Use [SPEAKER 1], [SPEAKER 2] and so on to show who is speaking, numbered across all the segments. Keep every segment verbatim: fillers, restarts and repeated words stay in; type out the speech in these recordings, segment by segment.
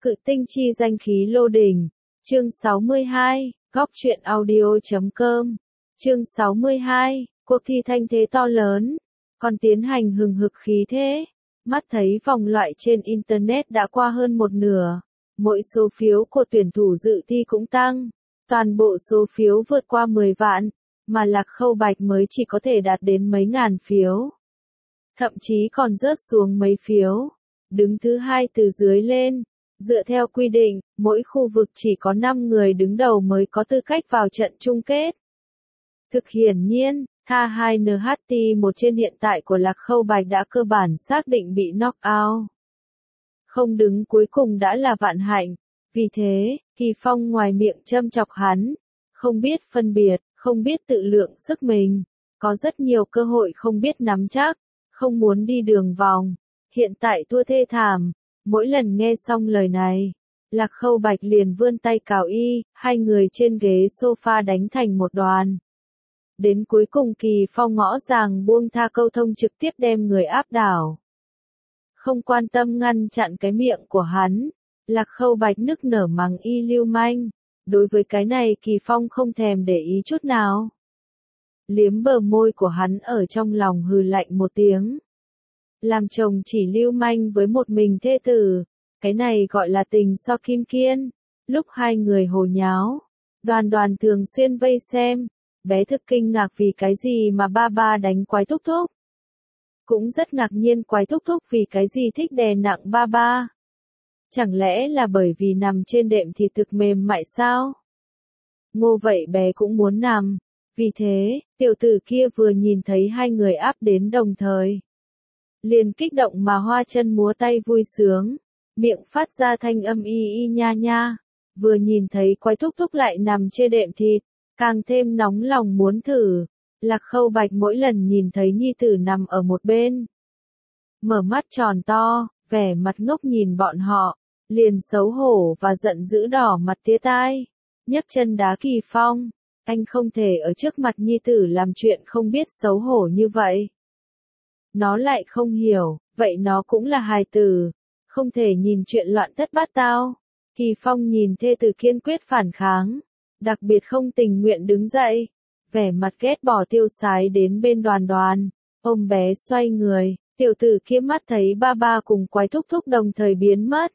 [SPEAKER 1] Cự tinh chi danh khí lô đỉnh. Chương sáu mươi hai, góc truyện audio.com. Chương sáu mươi hai, cuộc thi thanh thế to lớn, còn tiến hành hừng hực khí thế. Mắt thấy vòng loại trên Internet đã qua hơn một nửa. Mỗi số phiếu của tuyển thủ dự thi cũng tăng. Toàn bộ số phiếu vượt qua mười vạn, mà Lạc Khâu Bạch mới chỉ có thể đạt đến mấy ngàn phiếu. Thậm chí còn rớt xuống mấy phiếu. Đứng thứ hai từ dưới lên. Dựa theo quy định, mỗi khu vực chỉ có năm người đứng đầu mới có tư cách vào trận chung kết. Thực hiển nhiên, T A hai N H T một trên hiện tại của Lạc Khâu Bạch đã cơ bản xác định bị knock out. Không đứng cuối cùng đã là vạn hạnh. Vì thế, Kỳ Phong ngoài miệng châm chọc hắn, không biết phân biệt, không biết tự lượng sức mình, có rất nhiều cơ hội không biết nắm chắc, không muốn đi đường vòng, hiện tại thua thê thảm. Mỗi lần nghe xong lời này, Lạc Khâu Bạch liền vươn tay cào y, hai người trên ghế sofa đánh thành một đoàn. Đến cuối cùng Kỳ Phong ngõ ràng buông tha câu thông trực tiếp đem người áp đảo. Không quan tâm ngăn chặn cái miệng của hắn, Lạc Khâu Bạch nức nở mắng y lưu manh. Đối với cái này Kỳ Phong không thèm để ý chút nào. Liếm bờ môi của hắn ở trong lòng hừ lạnh một tiếng. Làm chồng chỉ lưu manh với một mình thê tử, cái này gọi là tình so kim kiên. Lúc hai người hồ nháo, Đoàn Đoàn thường xuyên vây xem, bé thực kinh ngạc vì cái gì mà ba ba đánh Quái Thúc Thúc. Cũng rất ngạc nhiên Quái Thúc Thúc vì cái gì thích đè nặng ba ba. Chẳng lẽ là bởi vì nằm trên đệm thì thực mềm mại sao? Ngô vậy bé cũng muốn nằm, vì thế, tiểu tử kia vừa nhìn thấy hai người áp đến đồng thời. Liền kích động mà hoa chân múa tay vui sướng, miệng phát ra thanh âm y y nha nha, vừa nhìn thấy Quái Thúc Thúc lại nằm trên đệm thịt, càng thêm nóng lòng muốn thử. Lạc Khâu Bạch mỗi lần nhìn thấy nhi tử nằm ở một bên, mở mắt tròn to, vẻ mặt ngốc nhìn bọn họ, liền xấu hổ và giận dữ đỏ mặt tía tai, nhấc chân đá Kỳ Phong, anh không thể ở trước mặt nhi tử làm chuyện không biết xấu hổ như vậy. Nó lại không hiểu, vậy nó cũng là hài tử, không thể nhìn chuyện loạn thất bát tao. Kỳ Phong nhìn thê tử kiên quyết phản kháng, đặc biệt không tình nguyện đứng dậy, vẻ mặt ghét bỏ tiêu sái đến bên Đoàn Đoàn, ôm bé xoay người, tiểu tử kia mắt thấy ba ba cùng Quái Thúc Thúc đồng thời biến mất.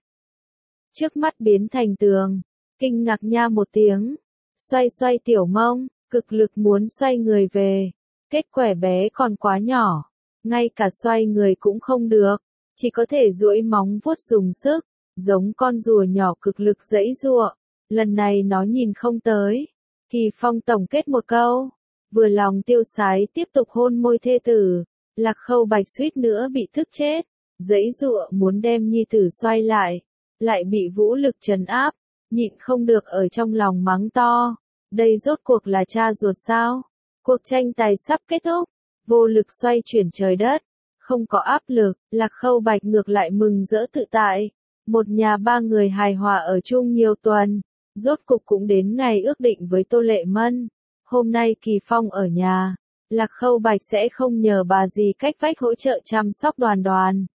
[SPEAKER 1] Trước mắt biến thành tường, kinh ngạc nha một tiếng, xoay xoay tiểu mông, cực lực muốn xoay người về, kết quả bé còn quá nhỏ. Ngay cả xoay người cũng không được, chỉ có thể duỗi móng vuốt dùng sức, giống con rùa nhỏ cực lực giãy giụa. Lần này nó nhìn không tới. Kỳ Phong tổng kết một câu, vừa lòng tiêu sái tiếp tục hôn môi thê tử. Lạc Khâu Bạch suýt nữa bị tức chết, giãy giụa muốn đem nhi tử xoay lại, lại bị vũ lực trấn áp, nhịn không được ở trong lòng mắng to. Đây rốt cuộc là cha ruột sao? Cuộc tranh tài sắp kết thúc. Vô lực xoay chuyển trời đất, không có áp lực, Lạc Khâu Bạch ngược lại mừng rỡ tự tại. Một nhà ba người hài hòa ở chung nhiều tuần, rốt cục cũng đến ngày ước định với Tô Lệ Mân. Hôm nay Kỳ Phong ở nhà, Lạc Khâu Bạch sẽ không nhờ bà gì cách vách hỗ trợ chăm sóc Đoàn Đoàn.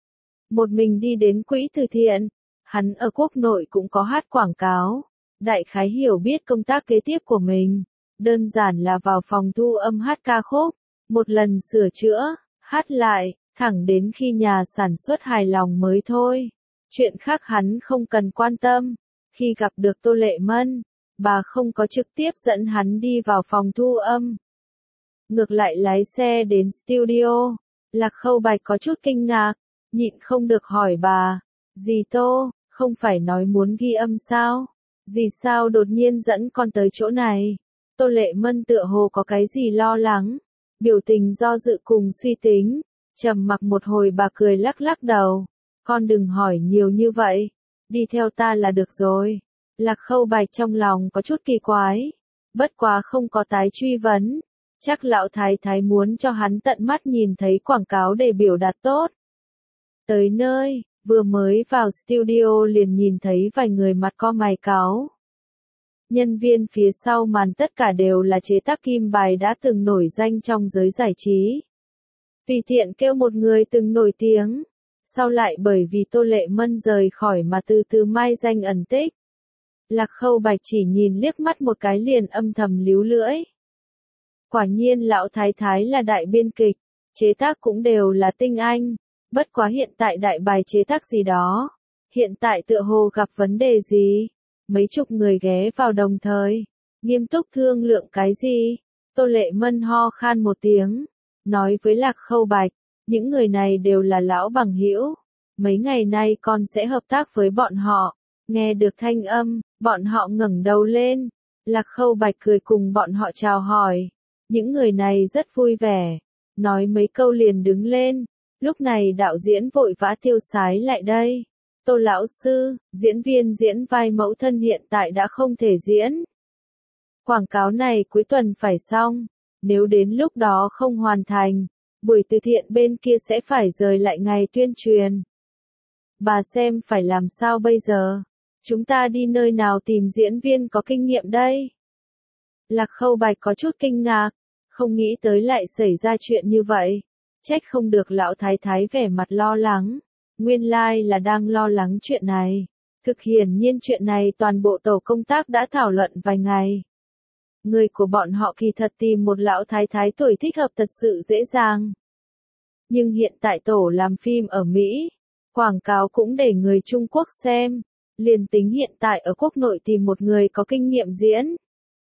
[SPEAKER 1] Một mình đi đến quỹ từ thiện, hắn ở quốc nội cũng có hát quảng cáo, đại khái hiểu biết công tác kế tiếp của mình, đơn giản là vào phòng thu âm hát ca khúc. Một lần sửa chữa, hát lại, thẳng đến khi nhà sản xuất hài lòng mới thôi. Chuyện khác hắn không cần quan tâm. Khi gặp được Tô Lệ Mân, bà không có trực tiếp dẫn hắn đi vào phòng thu âm. Ngược lại lái xe đến studio. Lạc Khâu Bạch có chút kinh ngạc, nhịn không được hỏi bà, dì Tô, không phải nói muốn ghi âm sao? Dì sao đột nhiên dẫn con tới chỗ này? Tô Lệ Mân tựa hồ có cái gì lo lắng. Biểu tình do dự cùng suy tính, trầm mặc một hồi bà cười lắc lắc đầu, con đừng hỏi nhiều như vậy, đi theo ta là được rồi. Lạc Khâu Bạch trong lòng có chút kỳ quái, bất quá không có tái truy vấn, chắc lão thái thái muốn cho hắn tận mắt nhìn thấy quảng cáo để biểu đạt tốt. Tới nơi, vừa mới vào studio liền nhìn thấy vài người mặt co mày cáu. Nhân viên phía sau màn tất cả đều là chế tác kim bài đã từng nổi danh trong giới giải trí. Tùy tiện kêu một người từng nổi tiếng, sau lại bởi vì Tô Lệ Mân rời khỏi mà từ từ mai danh ẩn tích. Lạc Khâu Bạch chỉ nhìn liếc mắt một cái liền âm thầm líu lưỡi. Quả nhiên lão thái thái là đại biên kịch, chế tác cũng đều là tinh anh, bất quá hiện tại đại bài chế tác gì đó, hiện tại tựa hồ gặp vấn đề gì, mấy chục người ghé vào đồng thời, nghiêm túc thương lượng cái gì, Tô Lệ Mân ho khan một tiếng, nói với Lạc Khâu Bạch, những người này đều là lão bằng hữu, mấy ngày nay con sẽ hợp tác với bọn họ, nghe được thanh âm, bọn họ ngẩng đầu lên, Lạc Khâu Bạch cười cùng bọn họ chào hỏi. Những người này rất vui vẻ, nói mấy câu liền đứng lên, lúc này đạo diễn vội vã tiêu sái lại đây. Tô lão sư, diễn viên diễn vai mẫu thân hiện tại đã không thể diễn. Quảng cáo này cuối tuần phải xong, nếu đến lúc đó không hoàn thành, buổi từ thiện bên kia sẽ phải rời lại ngày tuyên truyền. Bà xem phải làm sao bây giờ? Chúng ta đi nơi nào tìm diễn viên có kinh nghiệm đây? Lạc Khâu Bạch có chút kinh ngạc, không nghĩ tới lại xảy ra chuyện như vậy. Trách không được lão thái thái vẻ mặt lo lắng. Nguyên lai là đang lo lắng chuyện này. Thực hiển nhiên chuyện này toàn bộ tổ công tác đã thảo luận vài ngày. Người của bọn họ kỳ thật tìm một lão thái thái tuổi thích hợp thật sự dễ dàng. Nhưng hiện tại tổ làm phim ở Mỹ, quảng cáo cũng để người Trung Quốc xem. Liền tính hiện tại ở quốc nội tìm một người có kinh nghiệm diễn,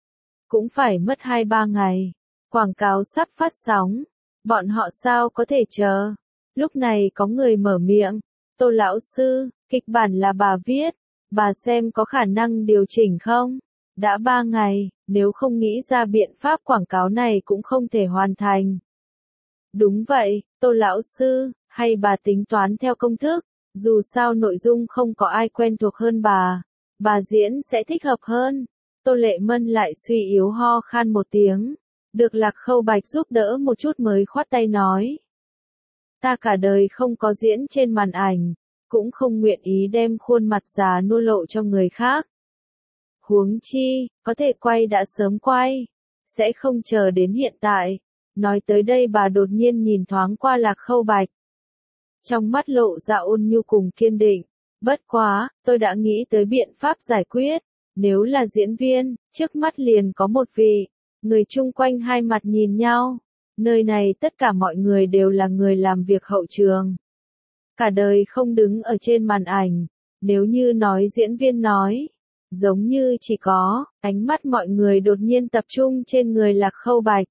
[SPEAKER 1] cũng phải mất hai ba ngày. Quảng cáo sắp phát sóng, bọn họ sao có thể chờ. Lúc này có người mở miệng, Tô lão sư, kịch bản là bà viết, bà xem có khả năng điều chỉnh không? Đã ba ngày, nếu không nghĩ ra biện pháp quảng cáo này cũng không thể hoàn thành. Đúng vậy, Tô lão sư, hay bà tính toán theo công thức, dù sao nội dung không có ai quen thuộc hơn bà, bà diễn sẽ thích hợp hơn. Tô Lệ Mân lại suy yếu ho khan một tiếng, được Lạc Khâu Bạch giúp đỡ một chút mới khoát tay nói. Ta cả đời không có diễn trên màn ảnh, cũng không nguyện ý đem khuôn mặt già nua lộ cho người khác. Huống chi, có thể quay đã sớm quay, sẽ không chờ đến hiện tại. Nói tới đây bà đột nhiên nhìn thoáng qua Lạc Khâu Bạch. Trong mắt lộ ra ôn nhu cùng kiên định. Bất quá, tôi đã nghĩ tới biện pháp giải quyết. Nếu là diễn viên, trước mắt liền có một vị. Người chung quanh hai mặt nhìn nhau. Nơi này tất cả mọi người đều là người làm việc hậu trường. Cả đời không đứng ở trên màn ảnh. Nếu như nói diễn viên nói, giống như chỉ có, ánh mắt mọi người đột nhiên tập trung trên người Lạc Khâu Bạch.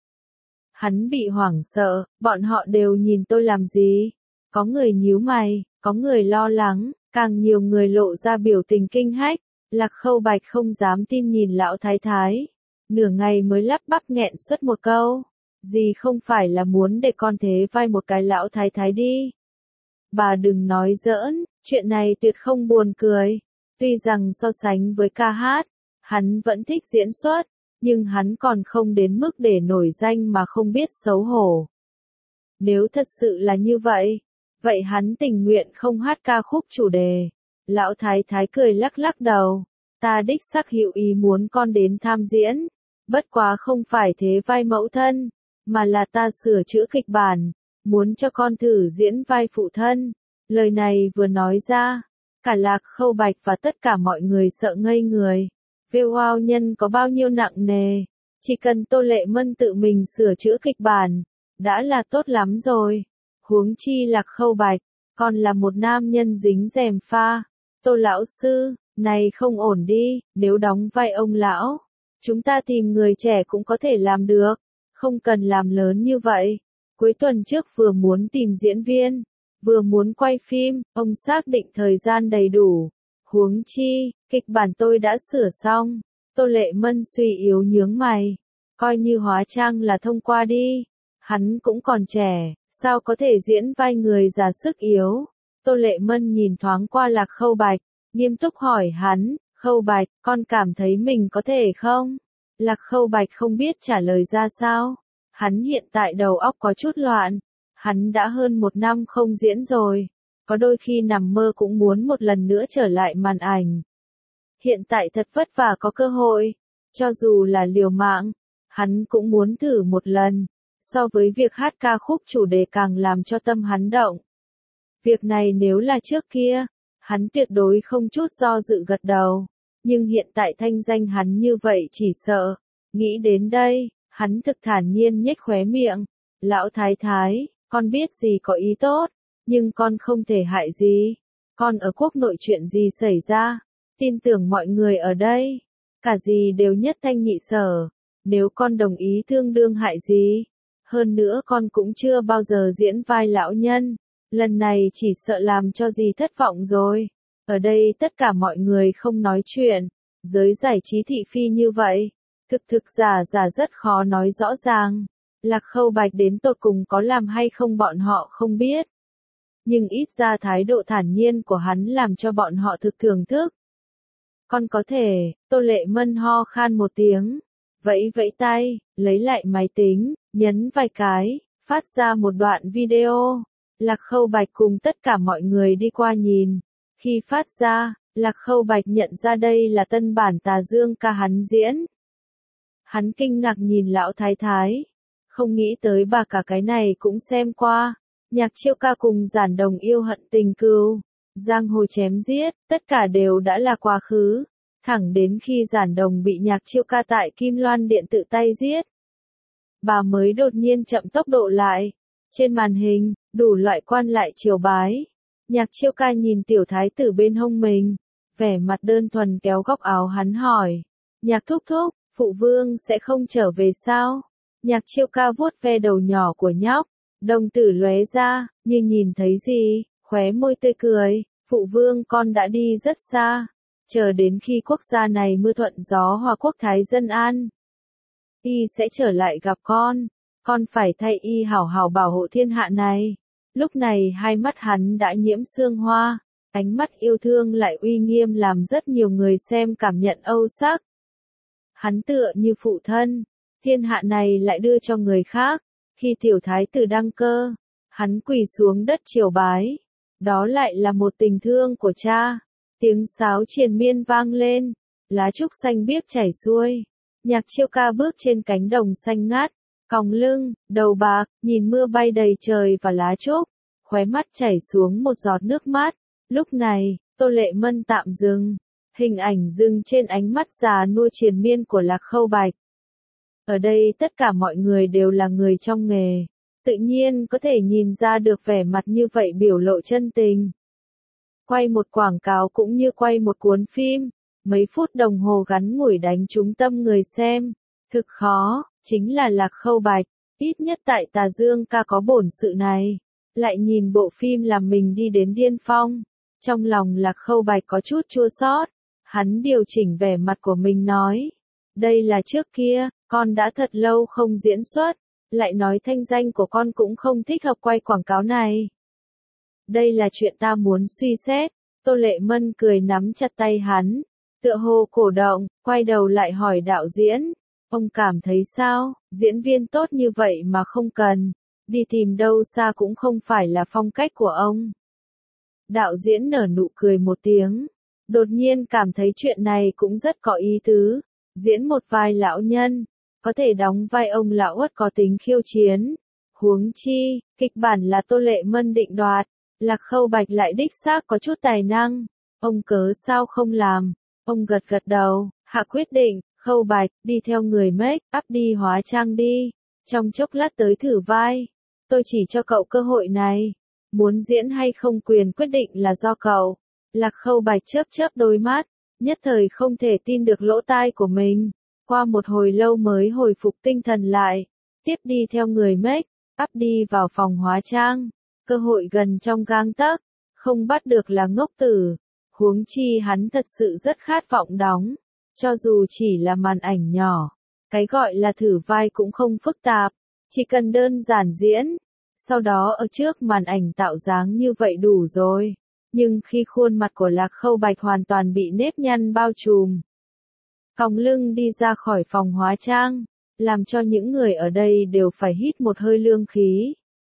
[SPEAKER 1] Hắn bị hoảng sợ, bọn họ đều nhìn tôi làm gì? Có người nhíu mày, có người lo lắng, càng nhiều người lộ ra biểu tình kinh hách. Lạc Khâu Bạch không dám tin nhìn lão thái thái. Nửa ngày mới lắp bắp nghẹn xuất một câu. Gì không phải là muốn để con thế vai một cái lão thái thái đi. Bà đừng nói giỡn, chuyện này tuyệt không buồn cười. Tuy rằng so sánh với ca hát, hắn vẫn thích diễn xuất, nhưng hắn còn không đến mức để nổi danh mà không biết xấu hổ. Nếu thật sự là như vậy, vậy hắn tình nguyện không hát ca khúc chủ đề. Lão thái thái cười lắc lắc đầu, ta đích xác hữu ý muốn con đến tham diễn, bất quá không phải thế vai mẫu thân, mà là ta sửa chữa kịch bản, muốn cho con thử diễn vai phụ thân. Lời này vừa nói ra, cả Lạc Khâu Bạch và tất cả mọi người sợ ngây người. Wow, nhân có bao nhiêu nặng nề, chỉ cần Tô Lệ Mân tự mình sửa chữa kịch bản, đã là tốt lắm rồi. Huống chi Lạc Khâu Bạch, còn là một nam nhân dính rèm pha. Tô lão sư, này không ổn đi, nếu đóng vai ông lão, chúng ta tìm người trẻ cũng có thể làm được, không cần làm lớn như vậy. Cuối tuần trước vừa muốn tìm diễn viên, vừa muốn quay phim, ông xác định thời gian đầy đủ. Huống chi, kịch bản tôi đã sửa xong. Tô Lệ Mân suy yếu nhướng mày, coi như hóa trang là thông qua đi. Hắn cũng còn trẻ, sao có thể diễn vai người già sức yếu. Tô Lệ Mân nhìn thoáng qua Lạc Khâu Bạch, nghiêm túc hỏi hắn, Khâu Bạch, con cảm thấy mình có thể không? Lạc Khâu Bạch không biết trả lời ra sao. Hắn hiện tại đầu óc có chút loạn. Hắn đã hơn một năm không diễn rồi. Có đôi khi nằm mơ cũng muốn một lần nữa trở lại màn ảnh. Hiện tại thật vất vả có cơ hội. Cho dù là liều mạng, hắn cũng muốn thử một lần. So với việc hát ca khúc chủ đề càng làm cho tâm hắn động. Việc này nếu là trước kia, hắn tuyệt đối không chút do dự gật đầu. Nhưng hiện tại thanh danh hắn như vậy chỉ sợ. Nghĩ đến đây, hắn thực thản nhiên nhếch khóe miệng. Lão thái thái, con biết gì có ý tốt, nhưng con không thể hại gì. Con ở quốc nội chuyện gì xảy ra, tin tưởng mọi người ở đây, cả gì đều nhất thanh nhị sở. Nếu con đồng ý thương đương hại gì, hơn nữa con cũng chưa bao giờ diễn vai lão nhân, lần này chỉ sợ làm cho gì thất vọng rồi. Ở đây tất cả mọi người không nói chuyện, giới giải trí thị phi như vậy, thực thực giả giả rất khó nói rõ ràng. Lạc Khâu Bạch đến tột cùng có làm hay không bọn họ không biết. Nhưng ít ra thái độ thản nhiên của hắn làm cho bọn họ thực thưởng thức. Con có thể, Tô Lệ Mân ho khan một tiếng, vẫy vẫy tay, lấy lại máy tính, nhấn vài cái, phát ra một đoạn video. Lạc Khâu Bạch cùng tất cả mọi người đi qua nhìn. Khi phát ra, Lạc Khâu Bạch nhận ra đây là tân bản Tà Dương ca hắn diễn. Hắn kinh ngạc nhìn lão thái thái, không nghĩ tới bà cả cái này cũng xem qua. Nhạc Chiêu ca cùng Giản Đồng yêu hận tình cừu, giang hồ chém giết, tất cả đều đã là quá khứ. Thẳng đến khi Giản Đồng bị Nhạc Chiêu ca tại Kim Loan Điện tự tay giết, bà mới đột nhiên chậm tốc độ lại. Trên màn hình, đủ loại quan lại triều bái. Nhạc Chiêu ca nhìn tiểu thái tử bên hông mình, vẻ mặt đơn thuần kéo góc áo hắn hỏi. Nhạc thúc thúc, phụ vương sẽ không trở về sao? Nhạc Chiêu ca vuốt ve đầu nhỏ của nhóc, đồng tử lóe ra, như nhìn thấy gì, khóe môi tươi cười. Phụ vương con đã đi rất xa, chờ đến khi quốc gia này mưa thuận gió hòa quốc thái dân an, y sẽ trở lại gặp con. Con phải thay y hảo hảo bảo hộ thiên hạ này. Lúc này hai mắt hắn đã nhiễm sương hoa, ánh mắt yêu thương lại uy nghiêm làm rất nhiều người xem cảm nhận âu sắc. Hắn tựa như phụ thân, thiên hạ này lại đưa cho người khác. Khi tiểu thái tử đăng cơ, hắn quỳ xuống đất triều bái. Đó lại là một tình thương của cha. Tiếng sáo triền miên vang lên, lá trúc xanh biếc chảy xuôi. Nhạc Chiêu ca bước trên cánh đồng xanh ngát, còng lưng, đầu bạc, nhìn mưa bay đầy trời và lá trúc, khóe mắt chảy xuống một giọt nước mắt. Lúc này, Tô Lệ Mân tạm dừng, hình ảnh dừng trên ánh mắt già nua triền miên của Lạc Khâu Bạch. Ở đây tất cả mọi người đều là người trong nghề, tự nhiên có thể nhìn ra được vẻ mặt như vậy biểu lộ chân tình. Quay một quảng cáo cũng như quay một cuốn phim, mấy phút đồng hồ ngắn ngủi đánh trúng tâm người xem. Thực khó, chính là Lạc Khâu Bạch, ít nhất tại Tà Dương ca có bổn sự này. Lại nhìn bộ phim làm mình đi đến điên phong. Trong lòng Lạc Khâu Bạch có chút chua xót, hắn điều chỉnh vẻ mặt của mình nói. Đây là trước kia, con đã thật lâu không diễn xuất, lại nói thanh danh của con cũng không thích hợp quay quảng cáo này. Đây là chuyện ta muốn suy xét. Tô Lệ Mân cười nắm chặt tay hắn, tựa hồ cổ động, quay đầu lại hỏi đạo diễn. Ông cảm thấy sao, diễn viên tốt như vậy mà không cần, đi tìm đâu xa cũng không phải là phong cách của ông. Đạo diễn nở nụ cười một tiếng, đột nhiên cảm thấy chuyện này cũng rất có ý tứ. Diễn một vai lão nhân, có thể đóng vai ông lão uất có tính khiêu chiến. Huống chi, kịch bản là Tô Lệ Mân định đoạt, Lạc Khâu Bạch lại đích xác có chút tài năng. Ông cớ sao không làm? Ông gật gật đầu, hạ quyết định. Khâu Bạch, đi theo người make up đi hóa trang đi, trong chốc lát tới thử vai. Tôi chỉ cho cậu cơ hội này, muốn diễn hay không quyền quyết định là do cậu. Lạc Khâu Bạch chớp chớp đôi mắt, nhất thời không thể tin được lỗ tai của mình. Qua một hồi lâu mới hồi phục tinh thần lại, tiếp đi theo người make up đi vào phòng hóa trang. Cơ hội gần trong gang tấc, không bắt được là ngốc tử. Huống chi hắn thật sự rất khát vọng đóng. Cho dù chỉ là màn ảnh nhỏ, cái gọi là thử vai cũng không phức tạp, chỉ cần đơn giản diễn, sau đó ở trước màn ảnh tạo dáng như vậy đủ rồi. Nhưng khi khuôn mặt của Lạc Khâu Bạch hoàn toàn bị nếp nhăn bao trùm, còng lưng đi ra khỏi phòng hóa trang, làm cho những người ở đây đều phải hít một hơi lương khí.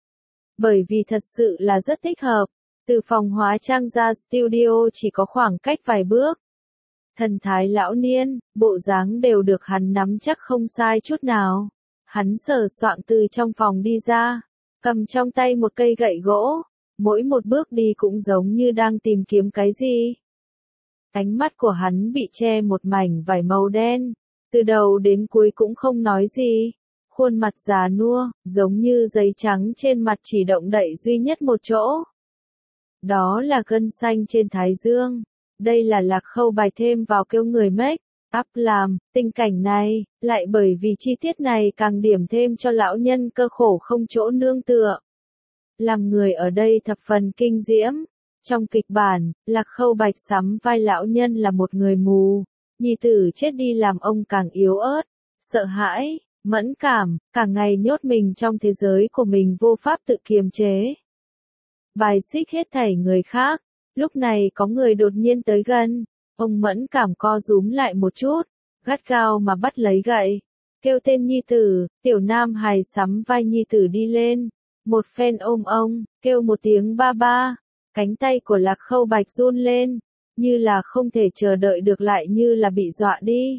[SPEAKER 1] Bởi vì thật sự là rất thích hợp, từ phòng hóa trang ra studio chỉ có khoảng cách vài bước. Thần thái lão niên, bộ dáng đều được hắn nắm chắc không sai chút nào. Hắn sờ soạng từ trong phòng đi ra, cầm trong tay một cây gậy gỗ, mỗi một bước đi cũng giống như đang tìm kiếm cái gì. Ánh mắt của hắn bị che một mảnh vải màu đen, từ đầu đến cuối cũng không nói gì. Khuôn mặt già nua, giống như giấy trắng trên mặt chỉ động đậy duy nhất một chỗ. Đó là gân xanh trên thái dương. Đây là Lạc Khâu Bạch thêm vào kêu người make up làm, tình cảnh này, lại bởi vì chi tiết này càng điểm thêm cho lão nhân cơ khổ không chỗ nương tựa. Làm người ở đây thập phần kinh diễm. Trong kịch bản, Lạc Khâu Bạch sắm vai lão nhân là một người mù. Nhi tử chết đi làm ông càng yếu ớt, sợ hãi, mẫn cảm, cả ngày nhốt mình trong thế giới của mình vô pháp tự kiềm chế. Bài xích hết thảy người khác. Lúc này có người đột nhiên tới gần, ông mẫn cảm co rúm lại một chút, gắt gao mà bắt lấy gậy, kêu tên nhi tử, tiểu nam hài sắm vai nhi tử đi lên, một phen ôm ông, kêu một tiếng ba ba, cánh tay của Lạc Khâu Bạch run lên, như là không thể chờ đợi được lại như là bị dọa đi.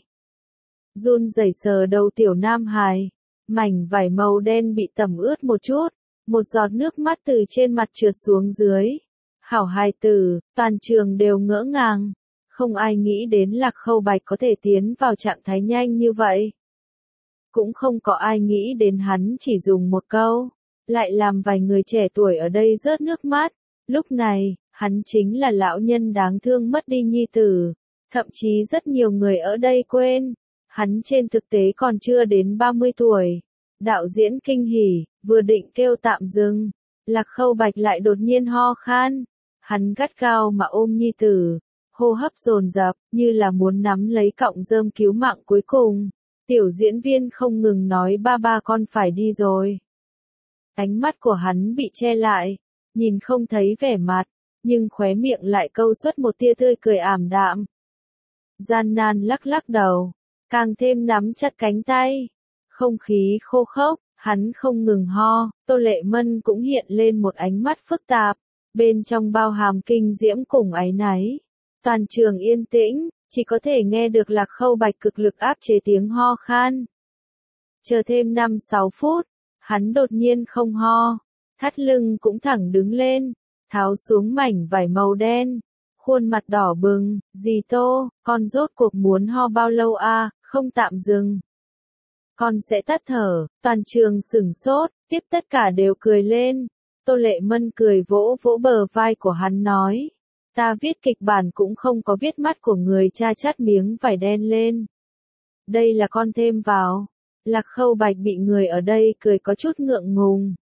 [SPEAKER 1] Run rẩy sờ đầu tiểu nam hài, mảnh vải màu đen bị tẩm ướt một chút, một giọt nước mắt từ trên mặt trượt xuống dưới. Hảo hài tử, toàn trường đều ngỡ ngàng. Không ai nghĩ đến Lạc Khâu Bạch có thể tiến vào trạng thái nhanh như vậy. Cũng không có ai nghĩ đến hắn chỉ dùng một câu, lại làm vài người trẻ tuổi ở đây rớt nước mắt. Lúc này, hắn chính là lão nhân đáng thương mất đi nhi tử. Thậm chí rất nhiều người ở đây quên, hắn trên thực tế còn chưa đến ba mươi tuổi. Đạo diễn kinh hỉ, vừa định kêu tạm dừng. Lạc Khâu Bạch lại đột nhiên ho khan. Hắn gắt gao mà ôm nhi tử, hô hấp dồn dập, như là muốn nắm lấy cọng rơm cứu mạng cuối cùng. Tiểu diễn viên không ngừng nói ba ba con phải đi rồi. Ánh mắt của hắn bị che lại, nhìn không thấy vẻ mặt, nhưng khóe miệng lại câu xuất một tia tươi cười ảm đạm. Gian nan lắc lắc đầu, càng thêm nắm chặt cánh tay. Không khí khô khốc, hắn không ngừng ho, Tô Lệ Mân cũng hiện lên một ánh mắt phức tạp. Bên trong bao hàm kinh diễm cùng áy náy. Toàn trường yên tĩnh, chỉ có thể nghe được Lạc Khâu Bạch cực lực áp chế tiếng ho khan. Chờ thêm năm sáu phút, hắn đột nhiên không ho, thắt lưng cũng thẳng đứng lên, tháo xuống mảnh vải màu đen, khuôn mặt đỏ bừng, dì Tô, con rốt cuộc muốn ho bao lâu a, không tạm dừng. Con sẽ tắt thở, toàn trường sửng sốt, tiếp tất cả đều cười lên. Tô Lệ Mân cười vỗ vỗ bờ vai của hắn nói, ta viết kịch bản cũng không có viết mắt của người cha chát miếng vải đen lên. Đây là con thêm vào. Lạc Khâu Bạch bị người ở đây cười có chút ngượng ngùng.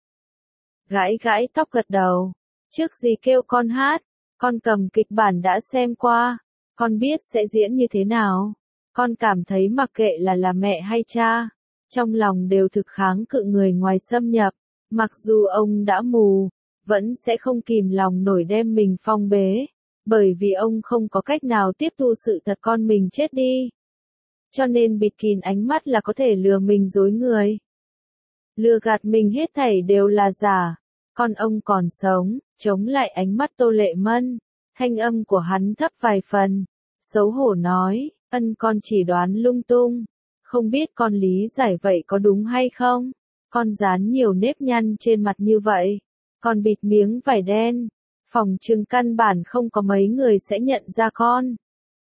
[SPEAKER 1] Gãi gãi tóc gật đầu, trước gì kêu con hát, con cầm kịch bản đã xem qua, con biết sẽ diễn như thế nào. Con cảm thấy mặc kệ là là mẹ hay cha, trong lòng đều thực kháng cự người ngoài xâm nhập. Mặc dù ông đã mù, vẫn sẽ không kìm lòng nổi đem mình phong bế, bởi vì ông không có cách nào tiếp thu sự thật con mình chết đi. Cho nên bịt kín ánh mắt là có thể lừa mình dối người. Lừa gạt mình hết thảy đều là giả. Con ông còn sống, chống lại ánh mắt Tô Lệ Mân. Thanh âm của hắn thấp vài phần. Xấu hổ nói, ân con chỉ đoán lung tung. Không biết con lý giải vậy có đúng hay không? Con dán nhiều nếp nhăn trên mặt như vậy, con bịt miếng vải đen, phòng trừng căn bản không có mấy người sẽ nhận ra con.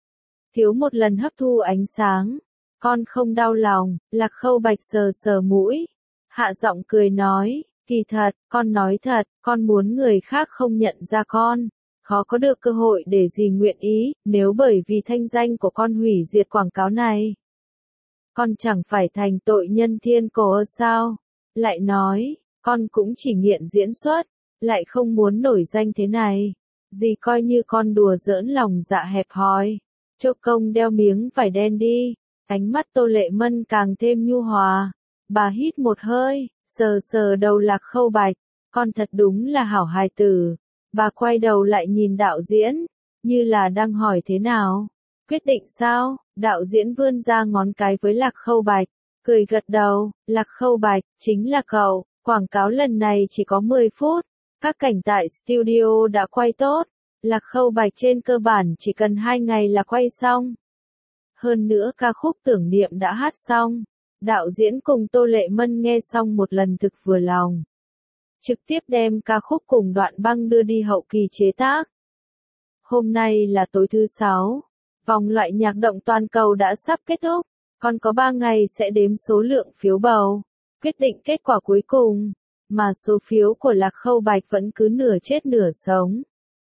[SPEAKER 1] Thiếu một lần hấp thu ánh sáng, con không đau lòng. Lạc Khâu Bạch sờ sờ mũi, hạ giọng cười nói, kỳ thật, con nói thật, con muốn người khác không nhận ra con, khó có được cơ hội để gì nguyện ý, nếu bởi vì thanh danh của con hủy diệt quảng cáo này. Con chẳng phải thành tội nhân thiên cổ sao? Lại nói, con cũng chỉ nghiện diễn xuất, lại không muốn nổi danh thế này. Dì coi như con đùa giỡn lòng dạ hẹp hòi. Cho công đeo miếng vải đen đi. Ánh mắt Tô Lệ Mân càng thêm nhu hòa. Bà hít một hơi, sờ sờ đầu Lạc Khâu Bạch. Con thật đúng là hảo hài tử. Bà quay đầu lại nhìn đạo diễn, như là đang hỏi thế nào. Quyết định sao? Đạo diễn vươn ra ngón cái với Lạc Khâu Bạch. Cười gật đầu, Lạc Khâu Bạch, chính là cậu, quảng cáo lần này chỉ có mười phút, các cảnh tại studio đã quay tốt, Lạc Khâu Bạch trên cơ bản chỉ cần hai ngày là quay xong. Hơn nữa ca khúc tưởng niệm đã hát xong, đạo diễn cùng Tô Lệ Mân nghe xong một lần thực vừa lòng. trực tiếp đem ca khúc cùng đoạn băng đưa đi hậu kỳ chế tác. Hôm nay là tối thứ sáu, vòng loại nhạc động toàn cầu đã sắp kết thúc, còn có ba ngày sẽ đếm số lượng phiếu bầu, quyết định kết quả cuối cùng, mà số phiếu của Lạc Khâu Bạch vẫn cứ nửa chết nửa sống.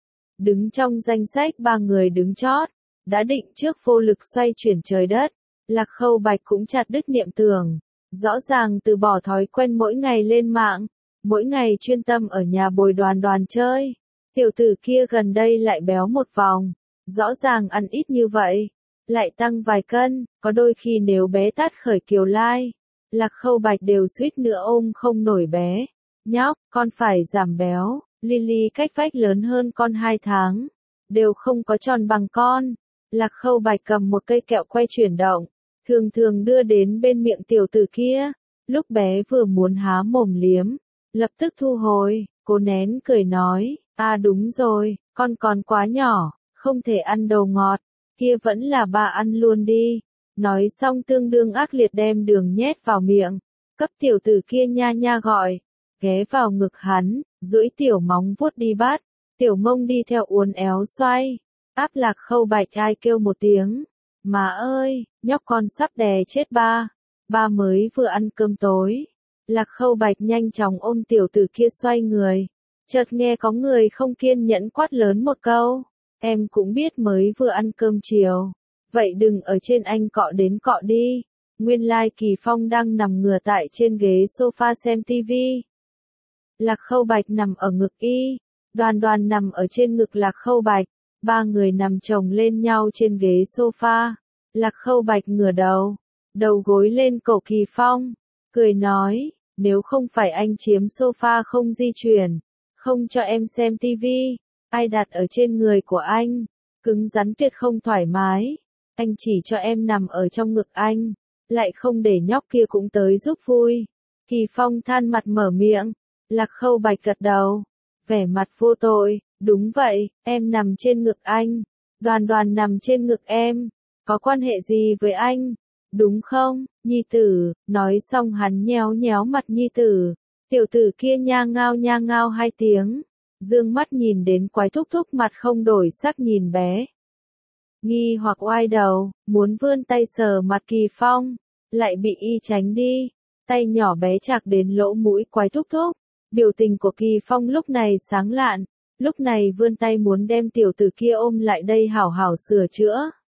[SPEAKER 1] Đứng trong danh sách ba người đứng chót, đã định trước vô lực xoay chuyển trời đất, Lạc Khâu Bạch cũng chặt đứt niệm tưởng, rõ ràng từ bỏ thói quen mỗi ngày lên mạng, mỗi ngày chuyên tâm ở nhà bồi đoàn đoàn chơi. Tiểu tử kia gần đây lại béo một vòng, rõ ràng ăn ít như vậy, lại tăng vài cân, có đôi khi nếu bé tát khởi Kiều Lai, Lạc Khâu Bạch đều suýt nữa ôm không nổi bé. Nhóc, con phải giảm béo, Lily cách vách lớn hơn con hai tháng, đều không có tròn bằng con. Lạc Khâu Bạch cầm một cây kẹo quay chuyển động, thường thường đưa đến bên miệng tiểu tử kia, lúc bé vừa muốn há mồm liếm, lập tức thu hồi, cố nén cười nói, à đúng rồi, con còn quá nhỏ, không thể ăn đồ ngọt, kia vẫn là ba ăn luôn đi. Nói xong tương đương ác liệt đem đường nhét vào miệng, cấp tiểu tử kia nha nha gọi, ghé vào ngực hắn, duỗi tiểu móng vuốt đi bắt, tiểu mông đi theo uốn éo xoay, áp Lạc Khâu Bạch ai kêu một tiếng, má ơi, nhóc con sắp đè chết ba, ba mới vừa ăn cơm tối. Lạc Khâu Bạch nhanh chóng ôm tiểu tử kia xoay người, chợt nghe có người không kiên nhẫn quát lớn một câu, em cũng biết mới vừa ăn cơm chiều, vậy đừng ở trên anh cọ đến cọ đi. Nguyên lai like Kỳ Phong đang nằm ngửa tại trên ghế sofa xem tivi. Lạc Khâu Bạch nằm ở ngực y, Đoàn Đoàn nằm ở trên ngực Lạc Khâu Bạch, ba người nằm chồng lên nhau trên ghế sofa. Lạc Khâu Bạch ngửa đầu, đầu gối lên cổ Kỳ Phong, cười nói, nếu không phải anh chiếm sofa không di chuyển, không cho em xem tivi, ai đặt ở trên người của anh, cứng rắn tuyệt không thoải mái, anh chỉ cho em nằm ở trong ngực anh, lại không để nhóc kia cũng tới giúp vui. Kỳ Phong than mặt mở miệng, Lạc Khâu Bạch gật đầu, vẻ mặt vô tội, đúng vậy, em nằm trên ngực anh, Đoàn Đoàn nằm trên ngực em, có quan hệ gì với anh, đúng không, nhi tử, nói xong hắn nhéo nhéo mặt nhi tử, tiểu tử kia nha ngao nha ngao hai tiếng, dương mắt nhìn đến quái thúc thúc mặt không đổi sắc nhìn bé. Nghi hoặc oai đầu, muốn vươn tay sờ mặt Kỳ Phong, lại bị y tránh đi, tay nhỏ bé chạc đến lỗ mũi quái thúc thúc. Biểu tình của Kỳ Phong lúc này sáng lạn, lúc này vươn tay muốn đem tiểu tử kia ôm lại đây hảo hảo sửa chữa.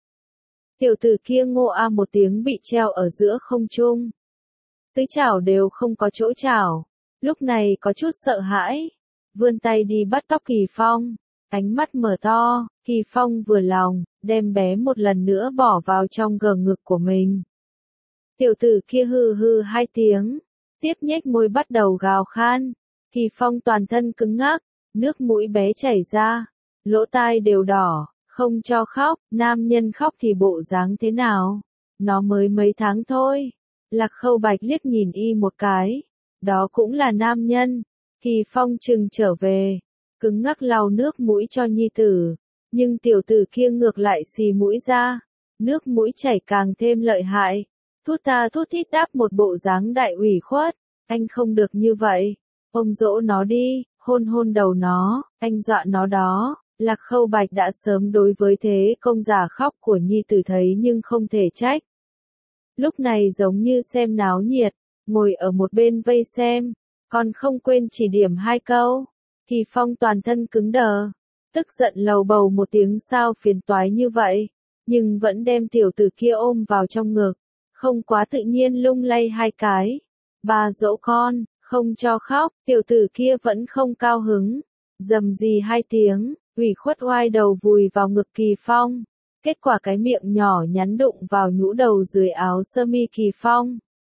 [SPEAKER 1] Tiểu tử kia ngô a một tiếng bị treo ở giữa không trung. Tứ chảo đều không có chỗ chảo, lúc này có chút sợ hãi, vươn tay đi bắt tóc Kỳ Phong, ánh mắt mở to, Kỳ Phong vừa lòng, đem bé một lần nữa bỏ vào trong gờ ngực của mình. Tiểu tử kia hừ hừ hai tiếng, tiếp nhếch môi bắt đầu gào khan. Kỳ Phong toàn thân cứng ngắc, nước mũi bé chảy ra, lỗ tai đều đỏ, không cho khóc, nam nhân khóc thì bộ dáng thế nào, nó mới mấy tháng thôi. Lạc Khâu Bạch liếc nhìn y một cái, đó cũng là nam nhân. Kỳ Phong chừng trở về, cứng ngắc lau nước mũi cho nhi tử, nhưng tiểu tử kia ngược lại xì mũi ra, nước mũi chảy càng thêm lợi hại, thút tha thút thít đáp một bộ dáng đại ủy khuất, anh không được như vậy. Ôm dỗ nó đi, hôn hôn đầu nó, anh dọa nó đó. Lạc Khâu Bạch đã sớm đối với thế công giả khóc của nhi tử thấy nhưng không thể trách. Lúc này giống như xem náo nhiệt, ngồi ở một bên vây xem, còn không quên chỉ điểm hai câu. Kỳ Phong toàn thân cứng đờ, tức giận lầu bầu một tiếng sao phiền toái như vậy, nhưng vẫn đem tiểu tử kia ôm vào trong ngực, không quá tự nhiên lung lay hai cái. Bà dỗ con. Không cho khóc, tiểu tử kia vẫn không cao hứng, rầm rì hai tiếng, ủy khuất oai đầu vùi vào ngực Kỳ Phong, kết quả cái miệng nhỏ nhắn đụng vào nhũ đầu dưới áo sơ mi Kỳ Phong.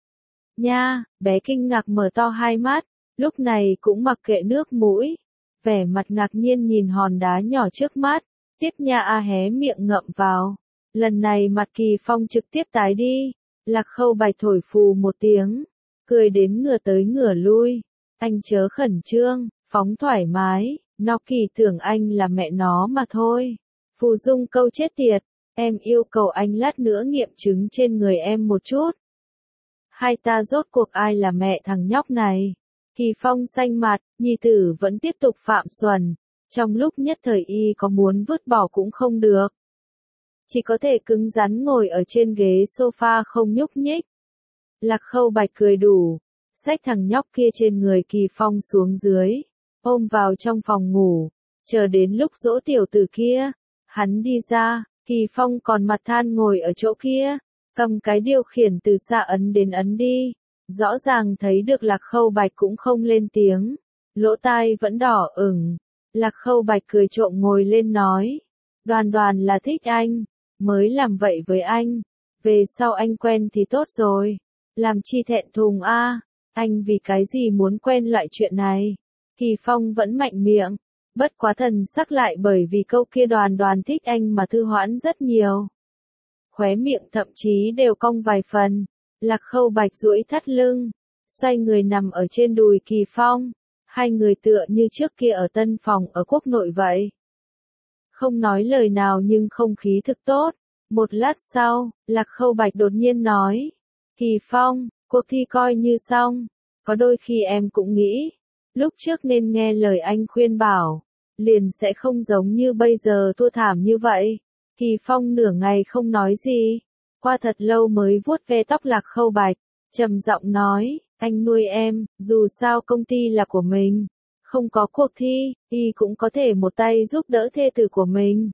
[SPEAKER 1] Nha, bé kinh ngạc mở to hai mắt, lúc này cũng mặc kệ nước mũi, vẻ mặt ngạc nhiên nhìn hòn đá nhỏ trước mắt, tiếp nha a hé miệng ngậm vào, lần này mặt Kỳ Phong trực tiếp tái đi, Lạc Khâu Bạch thổi phù một tiếng. Cười đến ngửa tới ngửa lui, anh chớ khẩn trương, phóng thoải mái, nó kỳ tưởng anh là mẹ nó mà thôi. Phù Dung câu chết tiệt, em yêu cầu anh lát nữa nghiệm chứng trên người em một chút. Hai ta rốt cuộc ai là mẹ thằng nhóc này? Kỳ Phong xanh mặt, nhi tử vẫn tiếp tục phạm xuẩn. Trong lúc nhất thời y có muốn vứt bỏ cũng không được. Chỉ có thể cứng rắn ngồi ở trên ghế sofa không nhúc nhích. Lạc Khâu Bạch cười đủ, xách thằng nhóc kia trên người Kỳ Phong xuống dưới, ôm vào trong phòng ngủ, chờ đến lúc dỗ tiểu tử kia, hắn đi ra, Kỳ Phong còn mặt than ngồi ở chỗ kia, cầm cái điều khiển từ xa ấn đến ấn đi, rõ ràng thấy được Lạc Khâu Bạch cũng không lên tiếng, lỗ tai vẫn đỏ ửng. Lạc Khâu Bạch cười trộm ngồi lên nói, Đoàn Đoàn là thích anh, mới làm vậy với anh, về sau anh quen thì tốt rồi, làm chi thẹn thùng a, anh vì cái gì muốn quen loại chuyện này. Kỳ Phong vẫn mạnh miệng, bất quá thần sắc lại bởi vì câu kia Đoàn Đoàn thích anh mà thư hoãn rất nhiều. Khóe miệng thậm chí đều cong vài phần, Lạc Khâu Bạch duỗi thắt lưng, xoay người nằm ở trên đùi Kỳ Phong. Hai người tựa như trước kia ở tân phòng ở quốc nội vậy. Không nói lời nào nhưng không khí thực tốt. Một lát sau, Lạc Khâu Bạch đột nhiên nói. Kỳ Phong, cuộc thi coi như xong. Có đôi khi em cũng nghĩ, lúc trước nên nghe lời anh khuyên bảo, liền sẽ không giống như bây giờ thua thảm như vậy. Kỳ Phong nửa ngày không nói gì. Qua thật lâu mới vuốt ve tóc Lạc Khâu Bạch, trầm giọng nói. Anh nuôi em, dù sao công ty là của mình, không có cuộc thi, y cũng có thể một tay giúp đỡ thê tử của mình.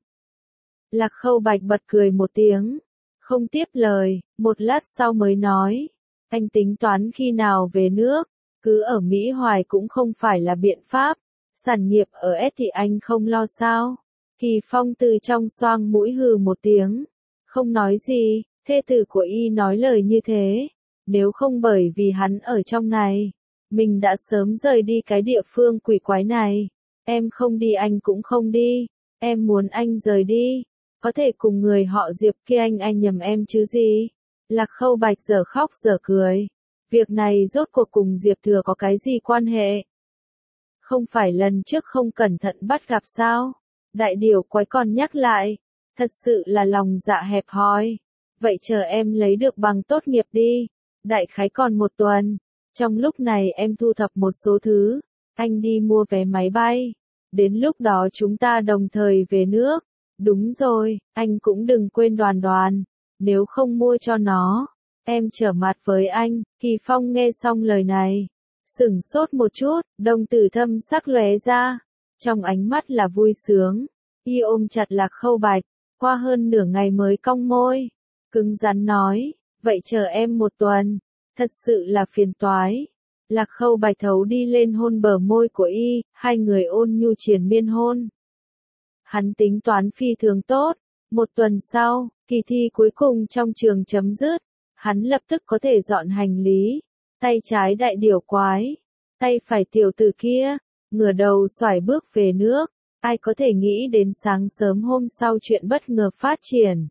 [SPEAKER 1] Lạc Khâu Bạch bật cười một tiếng, không tiếp lời, một lát sau mới nói, anh tính toán khi nào về nước, cứ ở Mỹ hoài cũng không phải là biện pháp, sản nghiệp ở S thì anh không lo sao. Kỳ Phong từ trong xoang mũi hừ một tiếng, không nói gì, thê tử của y nói lời như thế. Nếu không bởi vì hắn ở trong này, mình đã sớm rời đi cái địa phương quỷ quái này. Em không đi anh cũng không đi. Em muốn anh rời đi. Có thể cùng người họ Diệp kia anh anh nhầm em chứ gì. Lạc Khâu Bạch giờ khóc giờ cười. Việc này rốt cuộc cùng Diệp Thừa có cái gì quan hệ? Không phải lần trước không cẩn thận bắt gặp sao? Đại điều quái còn nhắc lại. Thật sự là lòng dạ hẹp hòi. Vậy chờ em lấy được bằng tốt nghiệp đi. Đại khái còn một tuần, trong lúc này em thu thập một số thứ, anh đi mua vé máy bay, đến lúc đó chúng ta đồng thời về nước, đúng rồi, anh cũng đừng quên Đoàn Đoàn, nếu không mua cho nó, em trở mặt với anh. Kỳ Phong nghe xong lời này, sửng sốt một chút, đồng tử thâm sắc lóe ra, trong ánh mắt là vui sướng, y ôm chặt Lạc Khâu Bạch, qua hơn nửa ngày mới cong môi, cứng rắn nói. Vậy chờ em một tuần, thật sự là phiền toái. Lạc Khâu Bạch thấu đi lên hôn bờ môi của y, hai người ôn nhu triền miên hôn. Hắn tính toán phi thường tốt, một tuần sau, kỳ thi cuối cùng trong trường chấm dứt, hắn lập tức có thể dọn hành lý, tay trái đại điểu quái, tay phải tiểu tử kia, ngửa đầu xoải bước về nước, ai có thể nghĩ đến sáng sớm hôm sau chuyện bất ngờ phát triển.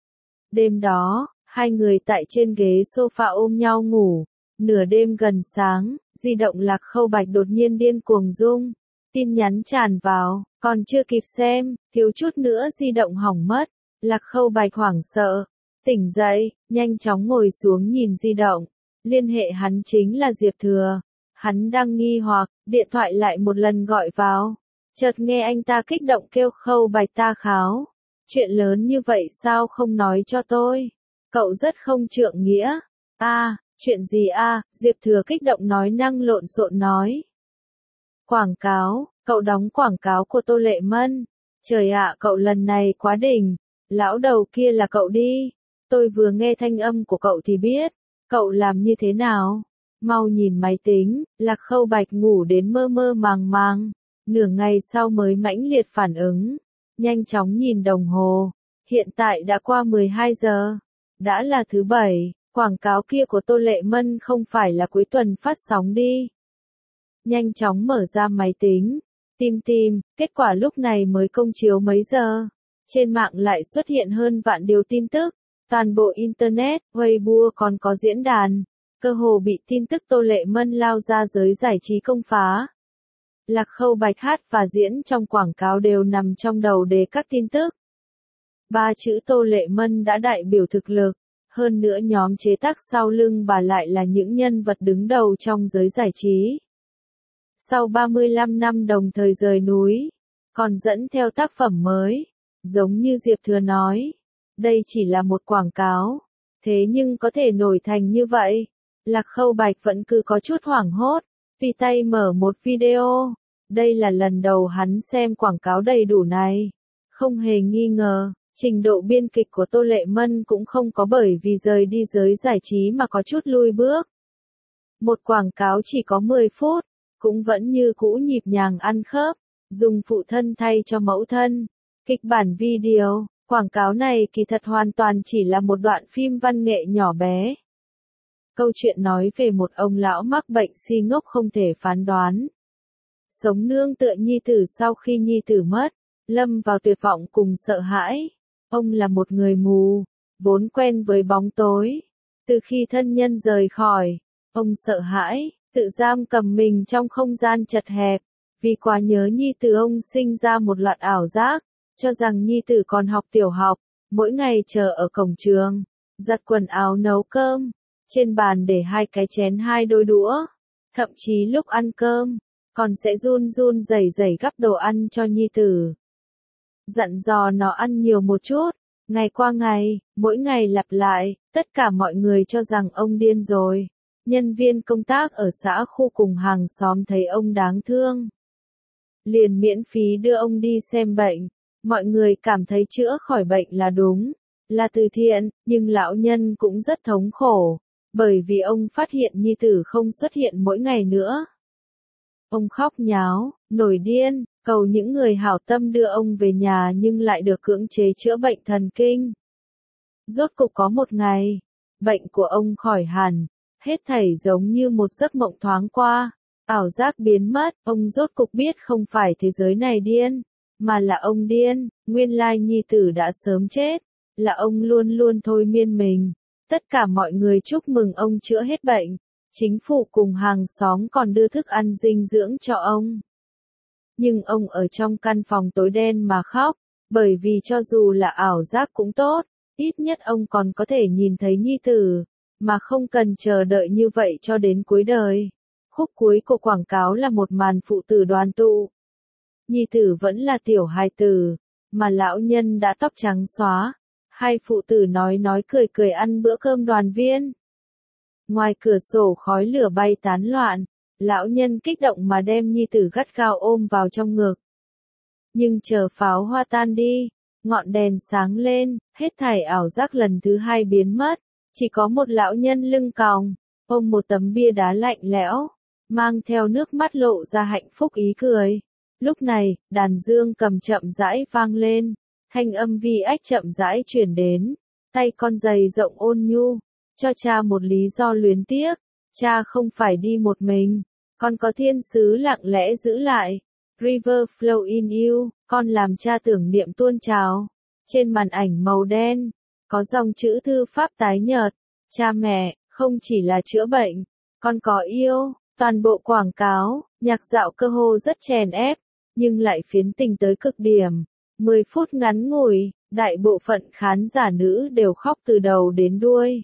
[SPEAKER 1] Đêm đó, hai người tại trên ghế sofa ôm nhau ngủ, nửa đêm gần sáng, di động Lạc Khâu Bạch đột nhiên điên cuồng rung, tin nhắn tràn vào, còn chưa kịp xem, thiếu chút nữa di động hỏng mất, Lạc Khâu Bạch hoảng sợ, tỉnh dậy, nhanh chóng ngồi xuống nhìn di động, liên hệ hắn chính là Diệp Thừa, hắn đang nghi hoặc, điện thoại lại một lần gọi vào, chợt nghe anh ta kích động kêu Khâu Bạch ta kháo, chuyện lớn như vậy sao không nói cho tôi? Cậu rất không trượng nghĩa. A, à, chuyện gì a? À? Diệp Thừa kích động nói năng lộn xộn nói. Quảng cáo, cậu đóng quảng cáo của Tô Lệ Mân. Trời ạ, cậu lần này quá đỉnh. Lão đầu kia là cậu đi. Tôi vừa nghe thanh âm của cậu thì biết. Cậu làm như thế nào? Mau nhìn máy tính. Lạc Khâu Bạch ngủ đến mơ mơ màng màng. Nửa ngày sau mới mãnh liệt phản ứng. Nhanh chóng nhìn đồng hồ. Hiện tại đã qua mười hai giờ. Đã là thứ bảy, quảng cáo kia của Tô Lệ Mân không phải là cuối tuần phát sóng đi. Nhanh chóng mở ra máy tính, tìm tìm, kết quả lúc này mới công chiếu mấy giờ. Trên mạng lại xuất hiện hơn vạn điều tin tức, toàn bộ Internet, Weibo còn có diễn đàn, cơ hồ bị tin tức Tô Lệ Mân lao ra giới giải trí công phá. Lạc Khâu Bạch hát và diễn trong quảng cáo đều nằm trong đầu đề các tin tức. Ba chữ Tô Lệ Mân đã đại biểu thực lực, hơn nữa nhóm chế tác sau lưng bà lại là những nhân vật đứng đầu trong giới giải trí. Sau ba mươi lăm năm đồng thời rời núi, còn dẫn theo tác phẩm mới, giống như Diệp Thừa nói, đây chỉ là một quảng cáo, thế nhưng có thể nổi thành như vậy. Lạc Khâu Bạch vẫn cứ có chút hoảng hốt, tùy tay mở một video, đây là lần đầu hắn xem quảng cáo đầy đủ này. Không hề nghi ngờ, trình độ biên kịch của Tô Lệ Mân cũng không có bởi vì rời đi giới giải trí mà có chút lui bước. Một quảng cáo chỉ có mười phút, cũng vẫn như cũ nhịp nhàng ăn khớp, dùng phụ thân thay cho mẫu thân. Kịch bản video, quảng cáo này kỳ thật hoàn toàn chỉ là một đoạn phim văn nghệ nhỏ bé. Câu chuyện nói về một ông lão mắc bệnh si ngốc không thể phán đoán. Sống nương tựa nhi tử sau khi nhi tử mất, lâm vào tuyệt vọng cùng sợ hãi. Ông là một người mù, vốn quen với bóng tối. Từ khi thân nhân rời khỏi, ông sợ hãi, tự giam cầm mình trong không gian chật hẹp. Vì quá nhớ nhi tử ông sinh ra một loạt ảo giác, cho rằng nhi tử còn học tiểu học, mỗi ngày chờ ở cổng trường, giặt quần áo nấu cơm, trên bàn để hai cái chén hai đôi đũa. Thậm chí lúc ăn cơm, còn sẽ run run rẩy rẩy gắp đồ ăn cho nhi tử. Dặn dò nó ăn nhiều một chút, ngày qua ngày, mỗi ngày lặp lại, tất cả mọi người cho rằng ông điên rồi. Nhân viên công tác ở xã khu cùng hàng xóm thấy ông đáng thương, liền miễn phí đưa ông đi xem bệnh. Mọi người cảm thấy chữa khỏi bệnh là đúng, là từ thiện, nhưng lão nhân cũng rất thống khổ, bởi vì ông phát hiện nhi tử không xuất hiện mỗi ngày nữa. Ông khóc nháo, nổi điên, cầu những người hảo tâm đưa ông về nhà nhưng lại được cưỡng chế chữa bệnh thần kinh. Rốt cục có một ngày, bệnh của ông khỏi hẳn, hết thảy giống như một giấc mộng thoáng qua, ảo giác biến mất, ông rốt cục biết không phải thế giới này điên, mà là ông điên, nguyên lai nhi tử đã sớm chết, là ông luôn luôn thôi miên mình. Tất cả mọi người chúc mừng ông chữa hết bệnh, chính phủ cùng hàng xóm còn đưa thức ăn dinh dưỡng cho ông. Nhưng ông ở trong căn phòng tối đen mà khóc, bởi vì cho dù là ảo giác cũng tốt, ít nhất ông còn có thể nhìn thấy nhi tử, mà không cần chờ đợi như vậy cho đến cuối đời. Khúc cuối của quảng cáo là một màn phụ tử đoàn tụ. Nhi tử vẫn là tiểu hài tử, mà lão nhân đã tóc trắng xóa. Hai phụ tử nói nói cười cười ăn bữa cơm đoàn viên. Ngoài cửa sổ khói lửa bay tán loạn, lão nhân kích động mà đem nhi tử gắt gao ôm vào trong ngực. Nhưng chờ pháo hoa tan đi, ngọn đèn sáng lên, hết thảy ảo giác lần thứ hai biến mất, chỉ có một lão nhân lưng còng, ôm một tấm bia đá lạnh lẽo, mang theo nước mắt lộ ra hạnh phúc ý cười. Lúc này, đàn dương cầm chậm rãi vang lên, thanh âm vi ách chậm rãi truyền đến, tay con giày rộng ôn nhu, cho cha một lý do luyến tiếc, cha không phải đi một mình, con có thiên sứ lặng lẽ giữ lại. River flow in you, con làm cha tưởng niệm tuôn trào. Trên màn ảnh màu đen, có dòng chữ thư pháp tái nhợt, cha mẹ, không chỉ là chữa bệnh, con có yêu. Toàn bộ quảng cáo, nhạc dạo cơ hồ rất chèn ép, nhưng lại phiến tình tới cực điểm. mười phút ngắn ngủi, đại bộ phận khán giả nữ đều khóc từ đầu đến đuôi.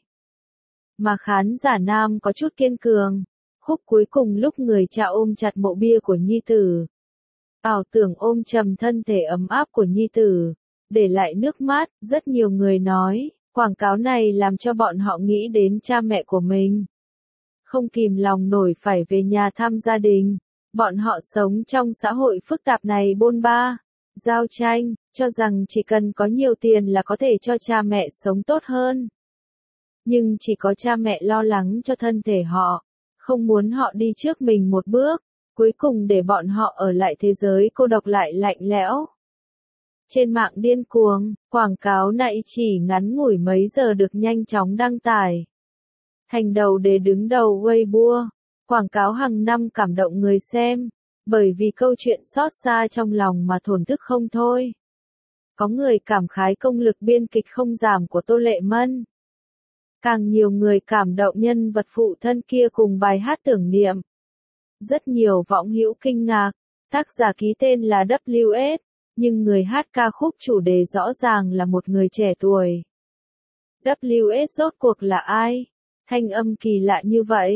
[SPEAKER 1] Mà khán giả nam có chút kiên cường. Khúc cuối cùng lúc người cha ôm chặt mộ bia của nhi tử. Ảo tưởng ôm chầm thân thể ấm áp của nhi tử, để lại nước mắt, rất nhiều người nói, quảng cáo này làm cho bọn họ nghĩ đến cha mẹ của mình. Không kìm lòng nổi phải về nhà thăm gia đình. Bọn họ sống trong xã hội phức tạp này bôn ba, giao tranh, cho rằng chỉ cần có nhiều tiền là có thể cho cha mẹ sống tốt hơn. Nhưng chỉ có cha mẹ lo lắng cho thân thể họ, không muốn họ đi trước mình một bước, cuối cùng để bọn họ ở lại thế giới cô độc lại lạnh lẽo. Trên mạng điên cuồng, quảng cáo này chỉ ngắn ngủi mấy giờ được nhanh chóng đăng tải. Thành đầu đề đứng đầu Weibo, quảng cáo hàng năm cảm động người xem, bởi vì câu chuyện xót xa trong lòng mà thổn thức không thôi. Có người cảm khái công lực biên kịch không giảm của Tô Lệ Mân. Càng nhiều người cảm động nhân vật phụ thân kia cùng bài hát tưởng niệm. Rất nhiều võng hữu kinh ngạc, tác giả ký tên là W S, nhưng người hát ca khúc chủ đề rõ ràng là một người trẻ tuổi. W S rốt cuộc là ai? Thanh âm kỳ lạ như vậy,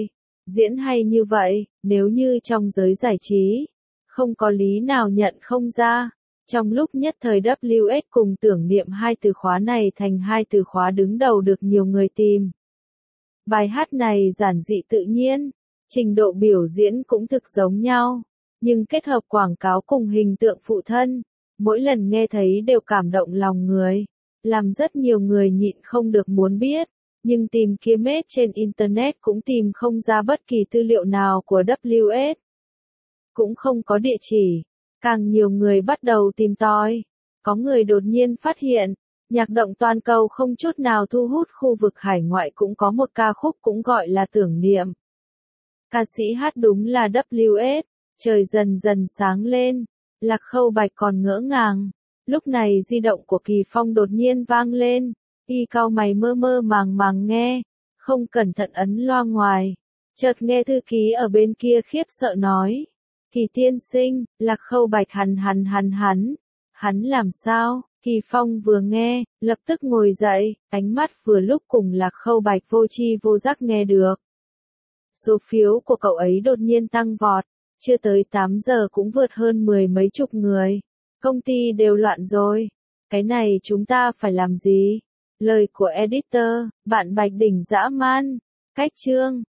[SPEAKER 1] Diễn hay như vậy, nếu như trong giới giải trí, không có lý nào nhận không ra. Trong lúc nhất thời W S cùng tưởng niệm hai từ khóa này thành hai từ khóa đứng đầu được nhiều người tìm. Bài hát này giản dị tự nhiên, trình độ biểu diễn cũng thực giống nhau, nhưng kết hợp quảng cáo cùng hình tượng phụ thân, mỗi lần nghe thấy đều cảm động lòng người, làm rất nhiều người nhịn không được muốn biết, nhưng tìm kiếm hết trên Internet cũng tìm không ra bất kỳ tư liệu nào của W S. Cũng không có địa chỉ, càng nhiều người bắt đầu tìm tòi, có người đột nhiên phát hiện, nhạc động toàn cầu không chút nào thu hút khu vực hải ngoại cũng có một ca khúc cũng gọi là tưởng niệm. Ca sĩ hát đúng là W S, trời dần dần sáng lên, Lạc Khâu Bạch còn ngỡ ngàng, lúc này di động của Kỳ Phong đột nhiên vang lên, y cau mày mơ mơ màng màng nghe, không cẩn thận ấn loa ngoài, chợt nghe thư ký ở bên kia khiếp sợ nói, Kỳ tiên sinh, Lạc Khâu Bạch hắn hắn hắn hắn, hắn làm sao? Kỳ Phong vừa nghe, lập tức ngồi dậy, ánh mắt vừa lúc cùng Lạc Khâu Bạch vô tri vô giác nghe được. Số phiếu của cậu ấy đột nhiên tăng vọt, chưa tới tám giờ cũng vượt hơn mười mấy chục người. Công ty đều loạn rồi. Cái này chúng ta phải làm gì? Lời của editor, bạn Bạch đỉnh dã man. Cách chương.